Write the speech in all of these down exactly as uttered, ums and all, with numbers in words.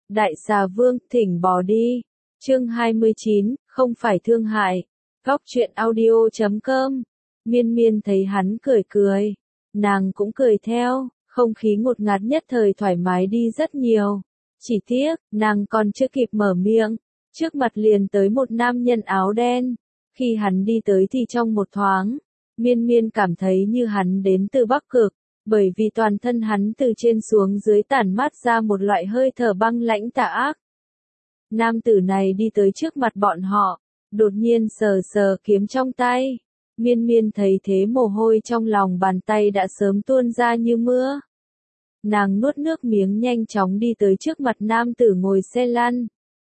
Đại xà vương, thỉnh bỏ đi. Chương hai mươi chín, không phải thương hại. Góc truyện audio chấm com. Miên miên thấy hắn cười cười. Nàng cũng cười theo, không khí ngột ngạt nhất thời thoải mái đi rất nhiều. Chỉ tiếc, nàng còn chưa kịp mở miệng. Trước mặt liền tới một nam nhân áo đen. Khi hắn đi tới thì trong một thoáng, miên miên cảm thấy như hắn đến từ Bắc Cực, bởi vì toàn thân hắn từ trên xuống dưới tản mát ra một loại hơi thở băng lãnh tà ác. Nam tử này đi tới trước mặt bọn họ, đột nhiên sờ sờ kiếm trong tay. Miên miên thấy thế mồ hôi trong lòng bàn tay đã sớm tuôn ra như mưa. Nàng nuốt nước miếng nhanh chóng đi tới trước mặt nam tử ngồi xe lăn.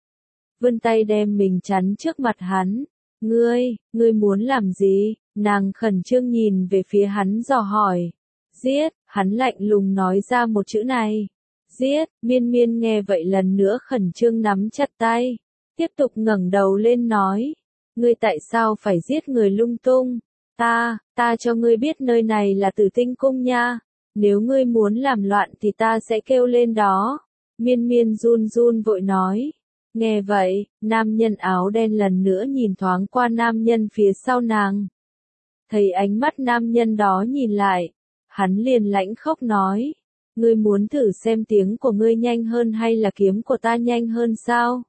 Vươn tay đem mình chắn trước mặt hắn. Ngươi, ngươi muốn làm gì? Nàng khẩn trương nhìn về phía hắn dò hỏi. Giết, hắn lạnh lùng nói ra một chữ này. Giết, miên miên nghe vậy lần nữa khẩn trương nắm chặt tay. Tiếp tục ngẩng đầu lên nói. Ngươi tại sao phải giết người lung tung? Ta, ta cho ngươi biết nơi này là Tử Tinh Cung nha. Nếu ngươi muốn làm loạn thì ta sẽ kêu lên đó. Miên miên run run vội nói. Nghe vậy, nam nhân áo đen lần nữa nhìn thoáng qua nam nhân phía sau nàng. Thấy ánh mắt nam nhân đó nhìn lại, hắn liền lãnh khốc nói. Ngươi muốn thử xem tiếng của ngươi nhanh hơn hay là kiếm của ta nhanh hơn sao?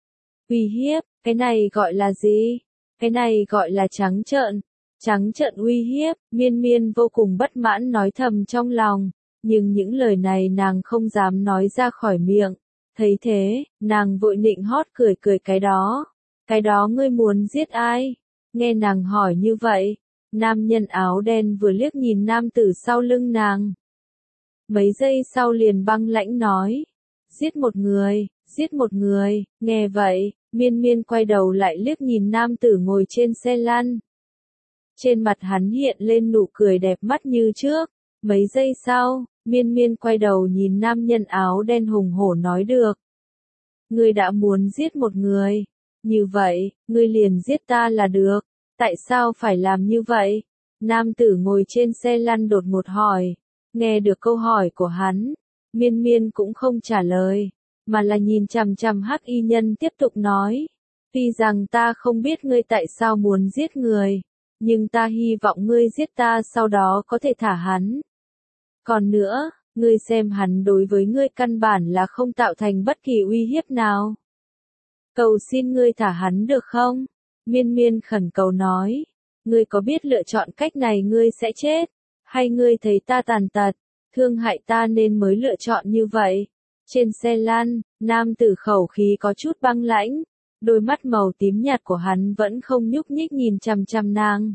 Uy hiếp, cái này gọi là gì? Cái này gọi là trắng trợn. Trắng trợn uy hiếp, miên miên vô cùng bất mãn nói thầm trong lòng, nhưng những lời này nàng không dám nói ra khỏi miệng. Thấy thế, nàng vội nịnh hót cười cười cái đó. Cái đó ngươi muốn giết ai? Nghe nàng hỏi như vậy, nam nhân áo đen vừa liếc nhìn nam tử sau lưng nàng. Mấy giây sau liền băng lãnh nói. Giết một người, giết một người, nghe vậy, miên miên quay đầu lại liếc nhìn nam tử ngồi trên xe lăn. Trên mặt hắn hiện lên nụ cười đẹp mắt như trước. Mấy giây sau, miên miên quay đầu nhìn nam nhân áo đen hùng hổ nói được. Ngươi đã muốn giết một người. Như vậy, ngươi liền giết ta là được. Tại sao phải làm như vậy? Nam tử ngồi trên xe lăn đột ngột hỏi. Nghe được câu hỏi của hắn, miên miên cũng không trả lời, mà là nhìn chằm chằm hắc y nhân tiếp tục nói. Tuy rằng ta không biết ngươi tại sao muốn giết người, nhưng ta hy vọng ngươi giết ta sau đó có thể thả hắn. Còn nữa, ngươi xem hắn đối với ngươi căn bản là không tạo thành bất kỳ uy hiếp nào. Cầu xin ngươi thả hắn được không? Miên miên khẩn cầu nói. Ngươi có biết lựa chọn cách này ngươi sẽ chết? Hay ngươi thấy ta tàn tật, thương hại ta nên mới lựa chọn như vậy? Trên xe lăn, nam tử khẩu khí có chút băng lãnh. Đôi mắt màu tím nhạt của hắn vẫn không nhúc nhích nhìn chằm chằm nàng.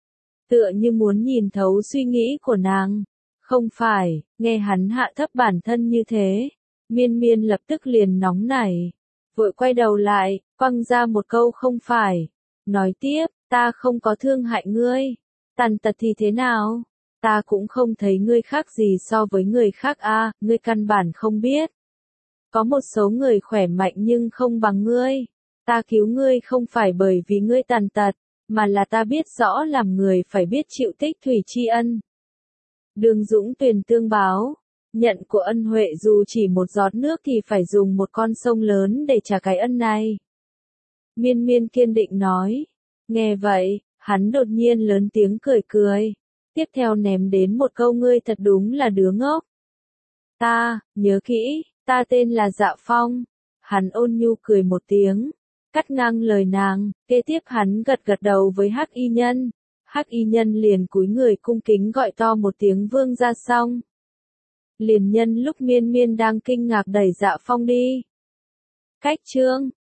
Tựa như muốn nhìn thấu suy nghĩ của nàng. Không phải, nghe hắn hạ thấp bản thân như thế. Miên miên lập tức liền nóng nảy. Vội quay đầu lại, quăng ra một câu không phải. Nói tiếp, ta không có thương hại ngươi. Tàn tật thì thế nào? Ta cũng không thấy ngươi khác gì so với người khác a, à, ngươi căn bản không biết. Có một số người khỏe mạnh nhưng không bằng ngươi. Ta cứu ngươi không phải bởi vì ngươi tàn tật, mà là ta biết rõ làm người phải biết chịu tích thủy tri ân. Đường dũng tuyền tương báo, nhận của ân huệ dù chỉ một giọt nước thì phải dùng một con sông lớn để trả cái ân này. Miên miên kiên định nói. Nghe vậy, hắn đột nhiên lớn tiếng cười cười. Tiếp theo ném đến một câu ngươi thật đúng là đứa ngốc. Ta, nhớ kỹ, ta tên là Dạ Phong. Hắn ôn nhu cười một tiếng, cắt ngang lời nàng, kế tiếp hắn gật gật đầu với hắc y nhân. Hắc y nhân liền cúi người cung kính gọi to một tiếng vương ra xong. Liền nhân lúc miên miên đang kinh ngạc đẩy Dạ Phong đi. Cách chương